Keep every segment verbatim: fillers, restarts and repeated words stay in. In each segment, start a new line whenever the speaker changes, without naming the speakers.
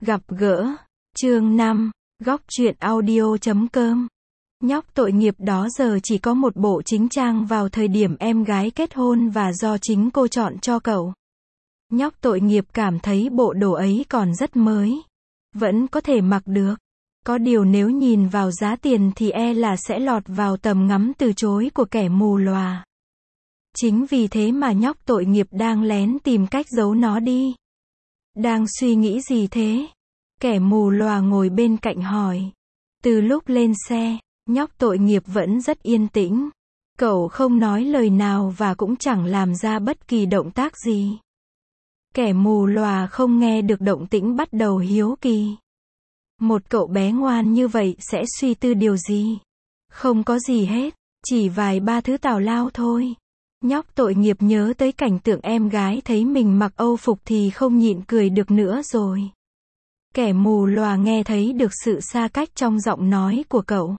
Gặp gỡ. Chương năm. Góc truyện audio chấm com. Nhóc tội nghiệp đó giờ chỉ có một bộ chính trang vào thời điểm em gái kết hôn và do chính cô chọn cho cậu. Nhóc tội nghiệp cảm thấy bộ đồ ấy còn rất mới. Vẫn có thể mặc được. Có điều nếu nhìn vào giá tiền thì e là sẽ lọt vào tầm ngắm từ chối của kẻ mù lòa. Chính vì thế mà nhóc tội nghiệp đang lén tìm cách giấu nó đi. Đang suy nghĩ gì thế? Kẻ mù lòa ngồi bên cạnh hỏi. Từ lúc lên xe, nhóc tội nghiệp vẫn rất yên tĩnh. Cậu không nói lời nào và cũng chẳng làm ra bất kỳ động tác gì. Kẻ mù lòa không nghe được động tĩnh bắt đầu hiếu kỳ. Một cậu bé ngoan như vậy sẽ suy tư điều gì? Không có gì hết, chỉ vài ba thứ tào lao thôi. Nhóc tội nghiệp nhớ tới cảnh tượng em gái thấy mình mặc âu phục thì không nhịn cười được nữa rồi. Kẻ mù lòa nghe thấy được sự xa cách trong giọng nói của cậu.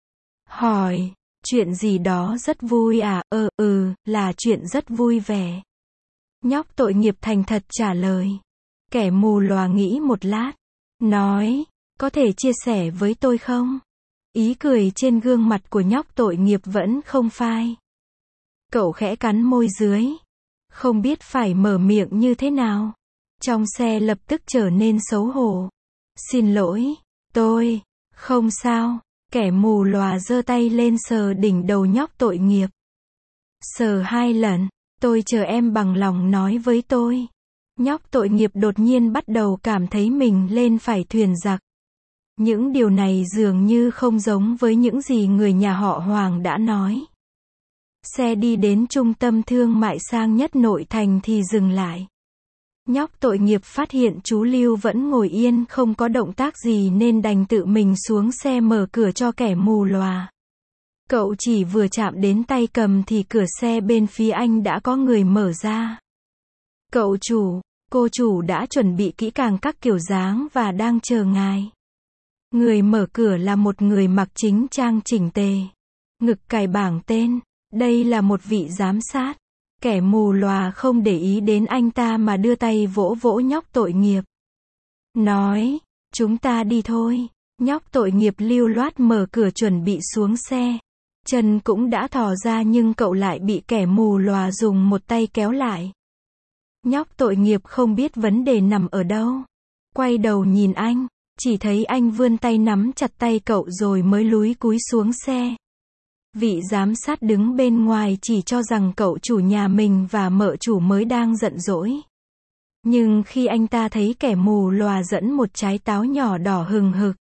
Hỏi, chuyện gì đó rất vui à? Ờ, ừ, là chuyện rất vui vẻ. Nhóc tội nghiệp thành thật trả lời. Kẻ mù lòa nghĩ một lát. Nói, có thể chia sẻ với tôi không? Ý cười trên gương mặt của nhóc tội nghiệp vẫn không phai. Cậu khẽ cắn môi dưới. Không biết phải mở miệng như thế nào. Trong xe lập tức trở nên xấu hổ. Xin lỗi, tôi, không sao. Kẻ mù lòa giơ tay lên sờ đỉnh đầu nhóc tội nghiệp. Sờ hai lần, tôi chờ em bằng lòng nói với tôi. Nhóc tội nghiệp đột nhiên bắt đầu cảm thấy mình lên phải thuyền giặc. Những điều này dường như không giống với những gì người nhà họ Hoàng đã nói. Xe đi đến trung tâm thương mại sang nhất nội thành thì dừng lại. Nhóc tội nghiệp phát hiện chú Lưu vẫn ngồi yên không có động tác gì nên đành tự mình xuống xe mở cửa cho kẻ mù lòa. Cậu chỉ vừa chạm đến tay cầm thì cửa xe bên phía anh đã có người mở ra. Cậu chủ, cô chủ đã chuẩn bị kỹ càng các kiểu dáng và đang chờ ngài. Người mở cửa là một người mặc chính trang chỉnh tề. Ngực cài bảng tên. Đây là một vị giám sát. Kẻ mù lòa không để ý đến anh ta mà đưa tay vỗ vỗ nhóc tội nghiệp. Nói, chúng ta đi thôi. Nhóc tội nghiệp lưu loát mở cửa chuẩn bị xuống xe. Chân cũng đã thò ra nhưng cậu lại bị kẻ mù lòa dùng một tay kéo lại. Nhóc tội nghiệp không biết vấn đề nằm ở đâu. Quay đầu nhìn anh, chỉ thấy anh vươn tay nắm chặt tay cậu rồi mới lúi cúi xuống xe. Vị giám sát đứng bên ngoài chỉ cho rằng cậu chủ nhà mình và mợ chủ mới đang giận dỗi. Nhưng khi anh ta thấy kẻ mù lòa dẫn một trái táo nhỏ đỏ hừng hực.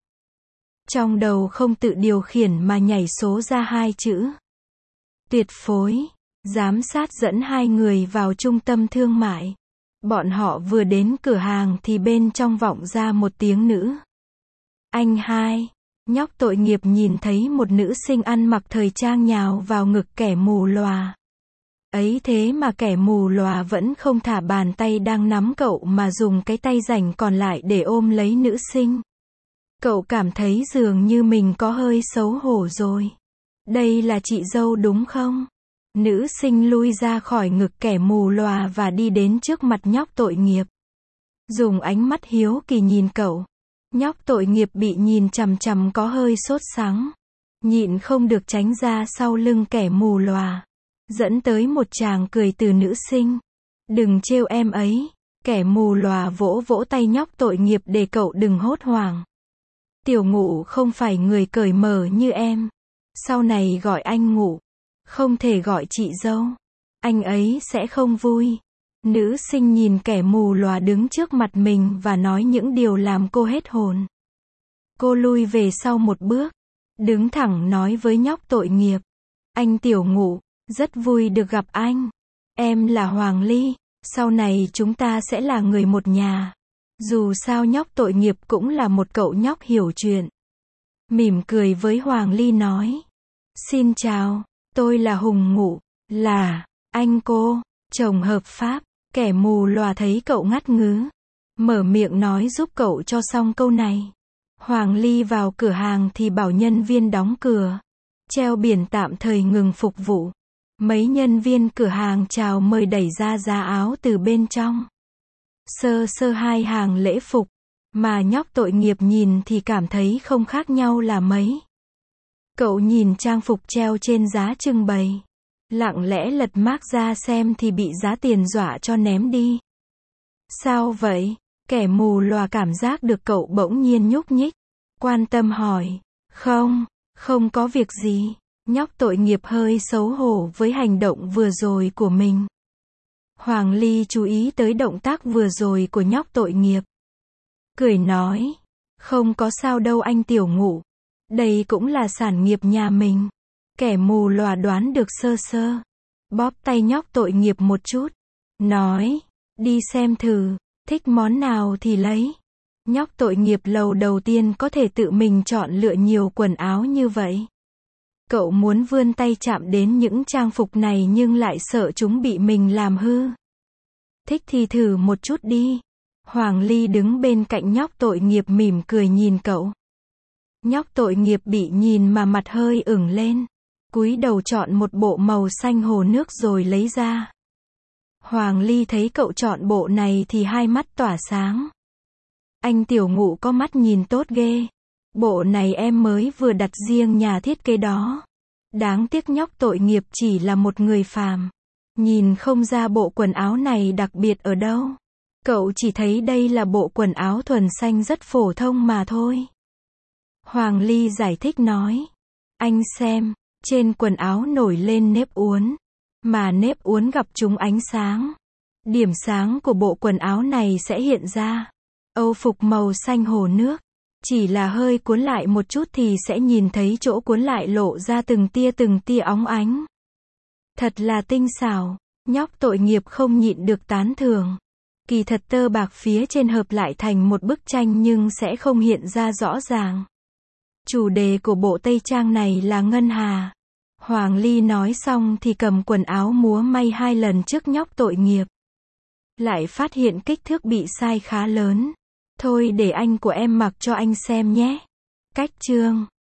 Trong đầu không tự điều khiển mà nhảy số ra hai chữ. Tuyệt phối. Giám sát dẫn hai người vào trung tâm thương mại. Bọn họ vừa đến cửa hàng thì bên trong vọng ra một tiếng nữ. Anh hai. Nhóc tội nghiệp nhìn thấy một nữ sinh ăn mặc thời trang nhào vào ngực kẻ mù lòa. Ấy thế mà kẻ mù lòa vẫn không thả bàn tay đang nắm cậu mà dùng cái tay rảnh còn lại để ôm lấy nữ sinh. Cậu cảm thấy dường như mình có hơi xấu hổ rồi. Đây là chị dâu đúng không? Nữ sinh lui ra khỏi ngực kẻ mù lòa và đi đến trước mặt nhóc tội nghiệp. Dùng ánh mắt hiếu kỳ nhìn cậu. Nhóc tội nghiệp bị nhìn chằm chằm có hơi sốt sắng. Nhịn không được tránh ra sau lưng kẻ mù lòa. Dẫn tới một tràng cười từ nữ sinh. Đừng trêu em ấy. Kẻ mù lòa vỗ vỗ tay nhóc tội nghiệp để cậu đừng hốt hoảng. Tiểu Ngụ không phải người cởi mở như em. Sau này gọi anh Ngụ. Không thể gọi chị dâu. Anh ấy sẽ không vui. Nữ sinh nhìn kẻ mù lòa đứng trước mặt mình và nói những điều làm cô hết hồn. Cô lui về sau một bước. Đứng thẳng nói với nhóc tội nghiệp. Anh Tiểu Ngụ, rất vui được gặp anh. Em là Hoàng Ly. Sau này chúng ta sẽ là người một nhà. Dù sao nhóc tội nghiệp cũng là một cậu nhóc hiểu chuyện. Mỉm cười với Hoàng Ly nói. Xin chào, tôi là Hùng Ngụ, là, anh cô, chồng hợp pháp. Kẻ mù lòa thấy cậu ngắt ngứ. Mở miệng nói giúp cậu cho xong câu này. Hoàng Ly vào cửa hàng thì bảo nhân viên đóng cửa. Treo biển tạm thời ngừng phục vụ. Mấy nhân viên cửa hàng chào mời đẩy ra giá áo từ bên trong. Sơ sơ hai hàng lễ phục. Mà nhóc tội nghiệp nhìn thì cảm thấy không khác nhau là mấy. Cậu nhìn trang phục treo trên giá trưng bày. Lặng lẽ lật mác ra xem thì bị giá tiền dọa cho ném đi. Sao vậy? Kẻ mù lòa cảm giác được cậu bỗng nhiên nhúc nhích. Quan tâm hỏi. Không, không có việc gì. Nhóc tội nghiệp hơi xấu hổ với hành động vừa rồi của mình. Hoàng Ly chú ý tới động tác vừa rồi của nhóc tội nghiệp. Cười nói. Không có sao đâu anh tiểu ngụ. Đây cũng là sản nghiệp nhà mình. Kẻ mù lòa đoán được sơ sơ. Bóp tay nhóc tội nghiệp một chút. Nói. Đi xem thử. Thích món nào thì lấy. Nhóc tội nghiệp lầu đầu tiên có thể tự mình chọn lựa nhiều quần áo như vậy. Cậu muốn vươn tay chạm đến những trang phục này nhưng lại sợ chúng bị mình làm hư. Thích thì thử một chút đi. Hoàng Ly đứng bên cạnh nhóc tội nghiệp mỉm cười nhìn cậu. Nhóc tội nghiệp bị nhìn mà mặt hơi ửng lên. Cúi đầu chọn một bộ màu xanh hồ nước rồi lấy ra. Hoàng Ly thấy cậu chọn bộ này thì hai mắt tỏa sáng. Anh tiểu ngụ có mắt nhìn tốt ghê. Bộ này em mới vừa đặt riêng nhà thiết kế đó. Đáng tiếc nhóc tội nghiệp chỉ là một người phàm. Nhìn không ra bộ quần áo này đặc biệt ở đâu. Cậu chỉ thấy đây là bộ quần áo thuần xanh rất phổ thông mà thôi. Hoàng Ly giải thích nói. Anh xem, trên quần áo nổi lên nếp uốn. Mà nếp uốn gặp trúng ánh sáng. Điểm sáng của bộ quần áo này sẽ hiện ra. Âu phục màu xanh hồ nước. Chỉ là hơi cuốn lại một chút thì sẽ nhìn thấy chỗ cuốn lại lộ ra từng tia từng tia óng ánh. Thật là tinh xảo. Nhóc tội nghiệp không nhịn được tán thưởng. Kỳ thật tơ bạc phía trên hợp lại thành một bức tranh nhưng sẽ không hiện ra rõ ràng. Chủ đề của bộ tây trang này là ngân hà. Hoàng Ly nói xong thì cầm quần áo múa may hai lần trước nhóc tội nghiệp. Lại phát hiện kích thước bị sai khá lớn. Thôi để anh của em mặc cho anh xem nhé. Cách chương